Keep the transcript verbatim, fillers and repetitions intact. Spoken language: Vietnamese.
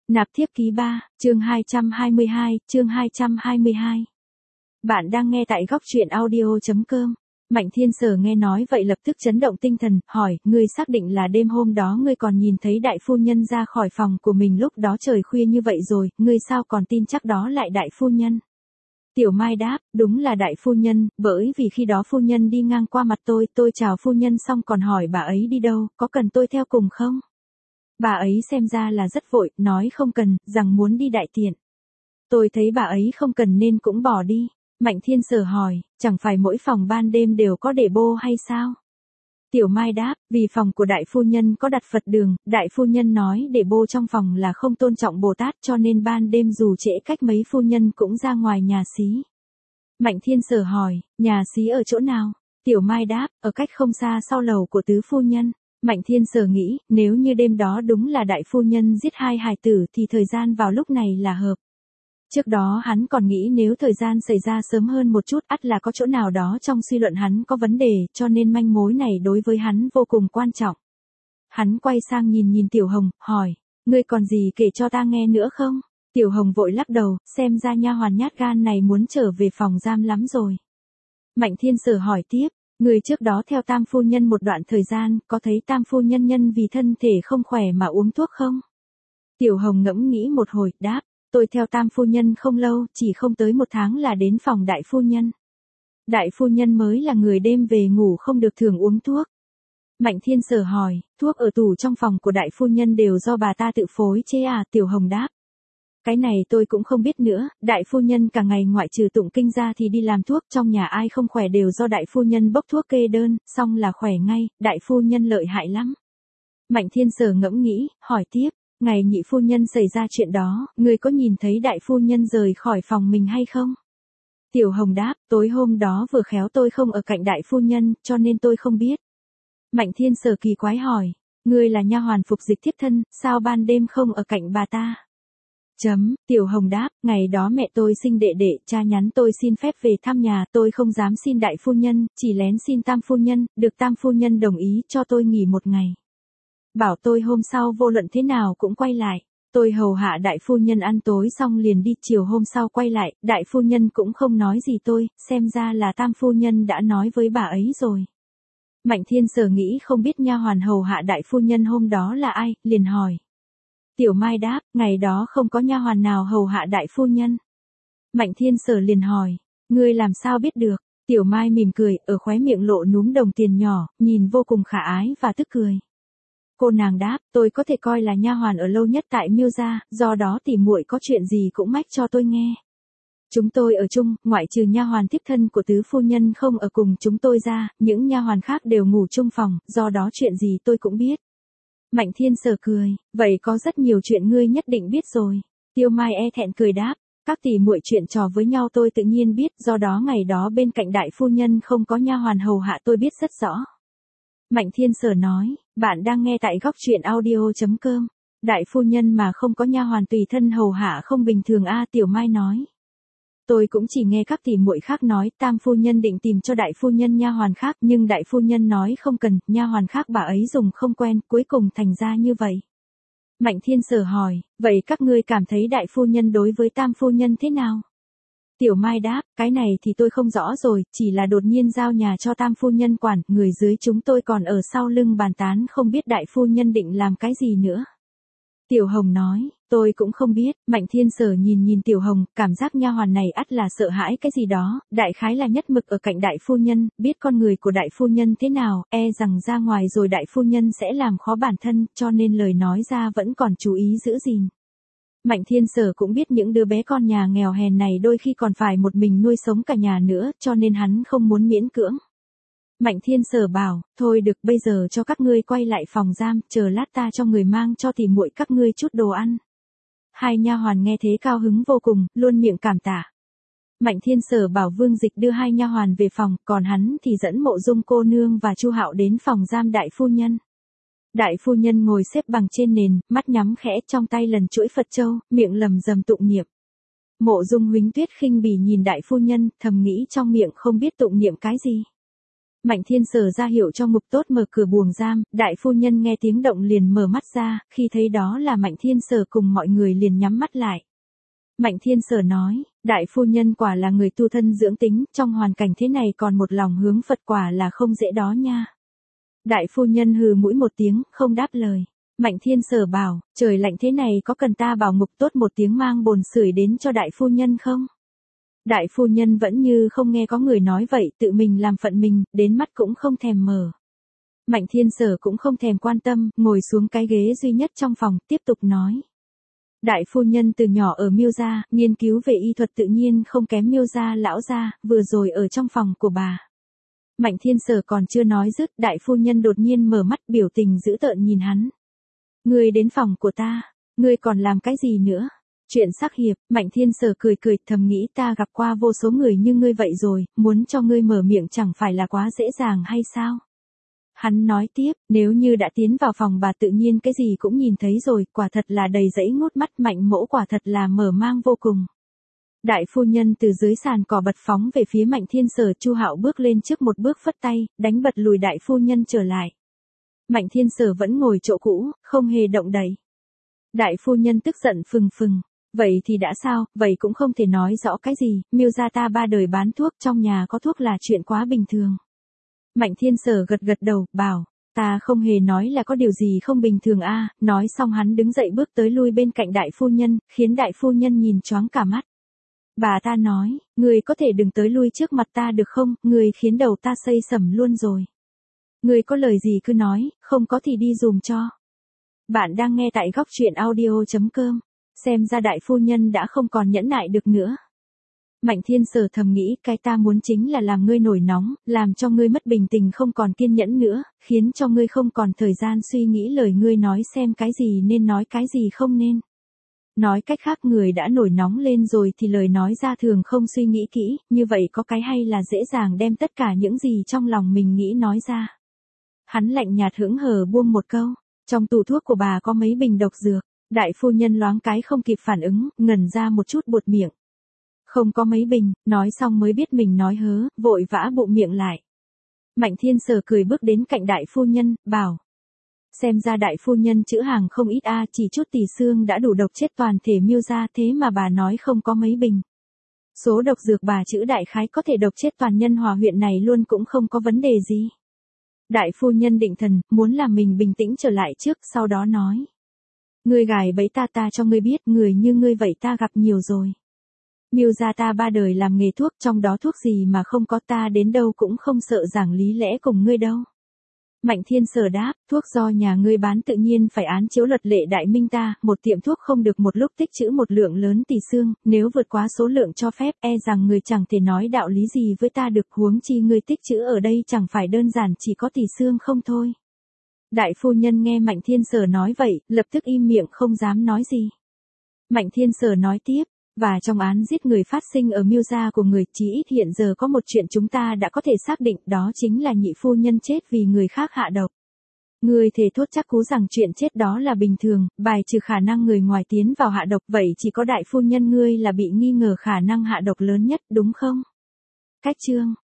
Nạp thiếp ký ba, chương hai trăm hai mươi hai, chương hai trăm hai mươi hai. Bạn đang nghe tại góc truyện audio.com. Mạnh Thiên Sở nghe nói vậy lập tức chấn động tinh thần, hỏi, ngươi xác định là đêm hôm đó ngươi còn nhìn thấy đại phu nhân ra khỏi phòng của mình lúc đó trời khuya như vậy rồi, ngươi sao còn tin chắc đó lại đại phu nhân? Tiểu Mai đáp, đúng là đại phu nhân, bởi vì khi đó phu nhân đi ngang qua mặt tôi, tôi chào phu nhân xong còn hỏi bà ấy đi đâu, có cần tôi theo cùng không? Bà ấy xem ra là rất vội, nói không cần, rằng muốn đi đại tiện. Tôi thấy bà ấy không cần nên cũng bỏ đi. Mạnh Thiên Sở hỏi, chẳng phải mỗi phòng ban đêm đều có để bô hay sao? Tiểu Mai đáp, vì phòng của đại phu nhân có đặt Phật đường, đại phu nhân nói để bô trong phòng là không tôn trọng Bồ Tát cho nên ban đêm dù trễ cách mấy phu nhân cũng ra ngoài nhà xí. Mạnh Thiên Sở hỏi, nhà xí ở chỗ nào? Tiểu Mai đáp, ở cách không xa sau lầu của tứ phu nhân. Mạnh Thiên Sở nghĩ, nếu như đêm đó đúng là đại phu nhân giết hai hài tử thì thời gian vào lúc này là hợp. Trước đó hắn còn nghĩ nếu thời gian xảy ra sớm hơn một chút ắt là có chỗ nào đó trong suy luận hắn có vấn đề cho nên manh mối này đối với hắn vô cùng quan trọng. Hắn quay sang nhìn nhìn Tiểu Hồng, hỏi, ngươi còn gì kể cho ta nghe nữa không? Tiểu Hồng vội lắc đầu, xem ra nha hoàn nhát gan này muốn trở về phòng giam lắm rồi. Mạnh Thiên Sở hỏi tiếp. Người trước đó theo tam phu nhân một đoạn thời gian, có thấy tam phu nhân nhân vì thân thể không khỏe mà uống thuốc không? Tiểu Hồng ngẫm nghĩ một hồi, đáp, tôi theo tam phu nhân không lâu, chỉ không tới một tháng là đến phòng đại phu nhân. Đại phu nhân mới là người đêm về ngủ không được thường uống thuốc. Mạnh Thiên Sở hỏi, thuốc ở tủ trong phòng của đại phu nhân đều do bà ta tự phối chế à? Tiểu Hồng đáp. Cái này tôi cũng không biết nữa, đại phu nhân cả ngày ngoại trừ tụng kinh ra thì đi làm thuốc, trong nhà ai không khỏe đều do đại phu nhân bốc thuốc kê đơn, xong là khỏe ngay, đại phu nhân lợi hại lắm. Mạnh Thiên Sở ngẫm nghĩ, hỏi tiếp, ngày nhị phu nhân xảy ra chuyện đó, người có nhìn thấy đại phu nhân rời khỏi phòng mình hay không? Tiểu Hồng đáp, tối hôm đó vừa khéo tôi không ở cạnh đại phu nhân, cho nên tôi không biết. Mạnh Thiên Sở kỳ quái hỏi, ngươi là nha hoàn phục dịch thiếp thân, sao ban đêm không ở cạnh bà ta? Chấm, Tiểu Hồng đáp, ngày đó mẹ tôi sinh đệ đệ, cha nhắn tôi xin phép về thăm nhà, tôi không dám xin đại phu nhân, chỉ lén xin tam phu nhân, được tam phu nhân đồng ý cho tôi nghỉ một ngày. Bảo tôi hôm sau vô luận thế nào cũng quay lại, tôi hầu hạ đại phu nhân ăn tối xong liền đi, chiều hôm sau quay lại, đại phu nhân cũng không nói gì tôi, xem ra là tam phu nhân đã nói với bà ấy rồi. Mạnh Thiên Sở nghĩ không biết nha hoàn hầu hạ đại phu nhân hôm đó là ai, liền hỏi. Tiểu Mai đáp, ngày đó không có nha hoàn nào hầu hạ đại phu nhân. Mạnh Thiên Sở liền hỏi, ngươi làm sao biết được? Tiểu Mai mỉm cười, ở khóe miệng lộ núm đồng tiền nhỏ, nhìn vô cùng khả ái và tức cười. Cô nàng đáp, tôi có thể coi là nha hoàn ở lâu nhất tại Miêu gia, do đó tỉ muội có chuyện gì cũng mách cho tôi nghe. Chúng tôi ở chung, ngoại trừ nha hoàn thiếp thân của tứ phu nhân không ở cùng chúng tôi ra, những nha hoàn khác đều ngủ chung phòng, do đó chuyện gì tôi cũng biết. Mạnh Thiên Sở cười, vậy có rất nhiều chuyện ngươi nhất định biết rồi. Tiêu Mai e thẹn cười đáp, các tỷ muội chuyện trò với nhau tôi tự nhiên biết, do đó ngày đó bên cạnh đại phu nhân không có nha hoàn hầu hạ tôi biết rất rõ. Mạnh Thiên Sở nói, bạn đang nghe tại góc truyện audio.com. Đại phu nhân mà không có nha hoàn tùy thân hầu hạ không bình thường a. Tiểu Mai nói. Tôi cũng chỉ nghe các tỷ muội khác nói, tam phu nhân định tìm cho đại phu nhân nha hoàn khác, nhưng đại phu nhân nói không cần, nha hoàn khác bà ấy dùng không quen, cuối cùng thành ra như vậy. Mạnh Thiên Sở hỏi, vậy các ngươi cảm thấy đại phu nhân đối với tam phu nhân thế nào? Tiểu Mai đáp, cái này thì tôi không rõ rồi, chỉ là đột nhiên giao nhà cho tam phu nhân quản, người dưới chúng tôi còn ở sau lưng bàn tán không biết đại phu nhân định làm cái gì nữa. Tiểu Hồng nói, tôi cũng không biết. Mạnh Thiên Sở nhìn nhìn Tiểu Hồng, cảm giác nha hoàn này ắt là sợ hãi cái gì đó, đại khái là nhất mực ở cạnh đại phu nhân, biết con người của đại phu nhân thế nào, e rằng ra ngoài rồi đại phu nhân sẽ làm khó bản thân, cho nên lời nói ra vẫn còn chú ý giữ gìn. Mạnh Thiên Sở cũng biết những đứa bé con nhà nghèo hèn này đôi khi còn phải một mình nuôi sống cả nhà nữa, cho nên hắn không muốn miễn cưỡng. Mạnh Thiên Sở bảo, thôi được, bây giờ cho các ngươi quay lại phòng giam, chờ lát ta cho người mang cho tỷ muội các ngươi chút đồ ăn. Hai nha hoàn nghe thế cao hứng vô cùng, luôn miệng cảm tạ. Mạnh Thiên Sở bảo Vương Dịch đưa hai nha hoàn về phòng, còn hắn thì dẫn Mộ Dung cô nương và Chu Hạo đến phòng giam đại phu nhân. Đại phu nhân ngồi xếp bằng trên nền, mắt nhắm khẽ, trong tay lần chuỗi Phật châu, miệng lầm rầm tụng niệm. Mộ Dung Huỳnh Tuyết khinh bỉ nhìn đại phu nhân, thầm nghĩ trong miệng không biết tụng niệm cái gì. Mạnh Thiên Sở ra hiệu cho Ngục Tốt mở cửa buồng giam, đại phu nhân nghe tiếng động liền mở mắt ra, khi thấy đó là Mạnh Thiên Sở cùng mọi người liền nhắm mắt lại. Mạnh Thiên Sở nói, đại phu nhân quả là người tu thân dưỡng tính, trong hoàn cảnh thế này còn một lòng hướng Phật quả là không dễ đó nha. Đại phu nhân hừ mũi một tiếng, không đáp lời. Mạnh Thiên Sở bảo, trời lạnh thế này có cần ta bảo Ngục Tốt một tiếng mang bồn sưởi đến cho đại phu nhân không? Đại phu nhân vẫn như không nghe có người nói vậy, tự mình làm phận mình, đến mắt cũng không thèm mở. Mạnh Thiên Sở cũng không thèm quan tâm, ngồi xuống cái ghế duy nhất trong phòng, tiếp tục nói. Đại phu nhân từ nhỏ ở Miêu gia, nghiên cứu về y thuật tự nhiên không kém Miêu gia lão gia, vừa rồi ở trong phòng của bà. Mạnh Thiên Sở còn chưa nói dứt, đại phu nhân đột nhiên mở mắt, biểu tình dữ tợn nhìn hắn. Ngươi đến phòng của ta, ngươi còn làm cái gì nữa? Chuyện sắc hiệp, Mạnh Thiên Sở cười cười, thầm nghĩ ta gặp qua vô số người như ngươi vậy rồi, muốn cho ngươi mở miệng chẳng phải là quá dễ dàng hay sao? Hắn nói tiếp, nếu như đã tiến vào phòng bà tự nhiên cái gì cũng nhìn thấy rồi, quả thật là đầy dẫy ngút mắt, Mạnh mỗ quả thật là mở mang vô cùng. Đại phu nhân từ dưới sàn cỏ bật phóng về phía Mạnh Thiên Sở, Chu Hạo bước lên trước một bước phất tay, đánh bật lùi đại phu nhân trở lại. Mạnh Thiên Sở vẫn ngồi chỗ cũ, không hề động đậy. Đại phu nhân tức giận phừng phừng. Vậy thì đã sao, vậy cũng không thể nói rõ cái gì, Miêu gia ta ba đời bán thuốc, trong nhà có thuốc là chuyện quá bình thường. Mạnh Thiên Sở gật gật đầu, bảo, ta không hề nói là có điều gì không bình thường a. Nói xong hắn đứng dậy bước tới lui bên cạnh đại phu nhân, khiến đại phu nhân nhìn choáng cả mắt. Bà ta nói, người có thể đừng tới lui trước mặt ta được không, người khiến đầu ta xây sẩm luôn rồi. Người có lời gì cứ nói, không có thì đi dùm cho. Bạn đang nghe tại góc truyện audio chấm com. Xem ra đại phu nhân đã không còn nhẫn nại được nữa. Mạnh Thiên Sở thầm nghĩ, cái ta muốn chính là làm ngươi nổi nóng, làm cho ngươi mất bình tình không còn kiên nhẫn nữa, khiến cho ngươi không còn thời gian suy nghĩ lời ngươi nói xem cái gì nên nói cái gì không nên. Nói cách khác, người đã nổi nóng lên rồi thì lời nói ra thường không suy nghĩ kỹ, như vậy có cái hay là dễ dàng đem tất cả những gì trong lòng mình nghĩ nói ra. Hắn lạnh nhạt hững hờ buông một câu, trong tủ thuốc của bà có mấy bình độc dược. Đại phu nhân loáng cái không kịp phản ứng, ngẩn ra một chút buột miệng. Không có mấy bình, nói xong mới biết mình nói hớ, vội vã bụng miệng lại. Mạnh Thiên Sở cười bước đến cạnh đại phu nhân, bảo. Xem ra đại phu nhân chữ hàng không ít a, chỉ chút tỳ xương đã đủ độc chết toàn thể Miêu gia, thế mà bà nói không có mấy bình. Số độc dược bà chữ đại khái có thể độc chết toàn nhân Hòa huyện này luôn cũng không có vấn đề gì. Đại phu nhân định thần, muốn làm mình bình tĩnh trở lại trước, sau đó nói. Ngươi gài bẫy ta ta cho ngươi biết, người như ngươi vậy ta gặp nhiều rồi. Miêu gia ta ba đời làm nghề thuốc, trong đó thuốc gì mà không có, ta đến đâu cũng không sợ giảng lý lẽ cùng ngươi đâu. Mạnh Thiên Sở đáp, thuốc do nhà ngươi bán tự nhiên phải án chiếu luật lệ đại minh ta, một tiệm thuốc không được một lúc tích trữ một lượng lớn tỷ xương, nếu vượt quá số lượng cho phép, e rằng người chẳng thể nói đạo lý gì với ta được, huống chi ngươi tích trữ ở đây chẳng phải đơn giản chỉ có tỷ xương không thôi. Đại phu nhân nghe Mạnh Thiên Sở nói vậy, lập tức im miệng không dám nói gì. Mạnh Thiên Sở nói tiếp, và trong án giết người phát sinh ở Miêu gia của người, chí ít hiện giờ có một chuyện chúng ta đã có thể xác định, đó chính là nhị phu nhân chết vì người khác hạ độc. Người thề thốt chắc cú rằng chuyện chết đó là bình thường, bài trừ khả năng người ngoài tiến vào hạ độc, vậy chỉ có đại phu nhân ngươi là bị nghi ngờ khả năng hạ độc lớn nhất, đúng không? Cách chương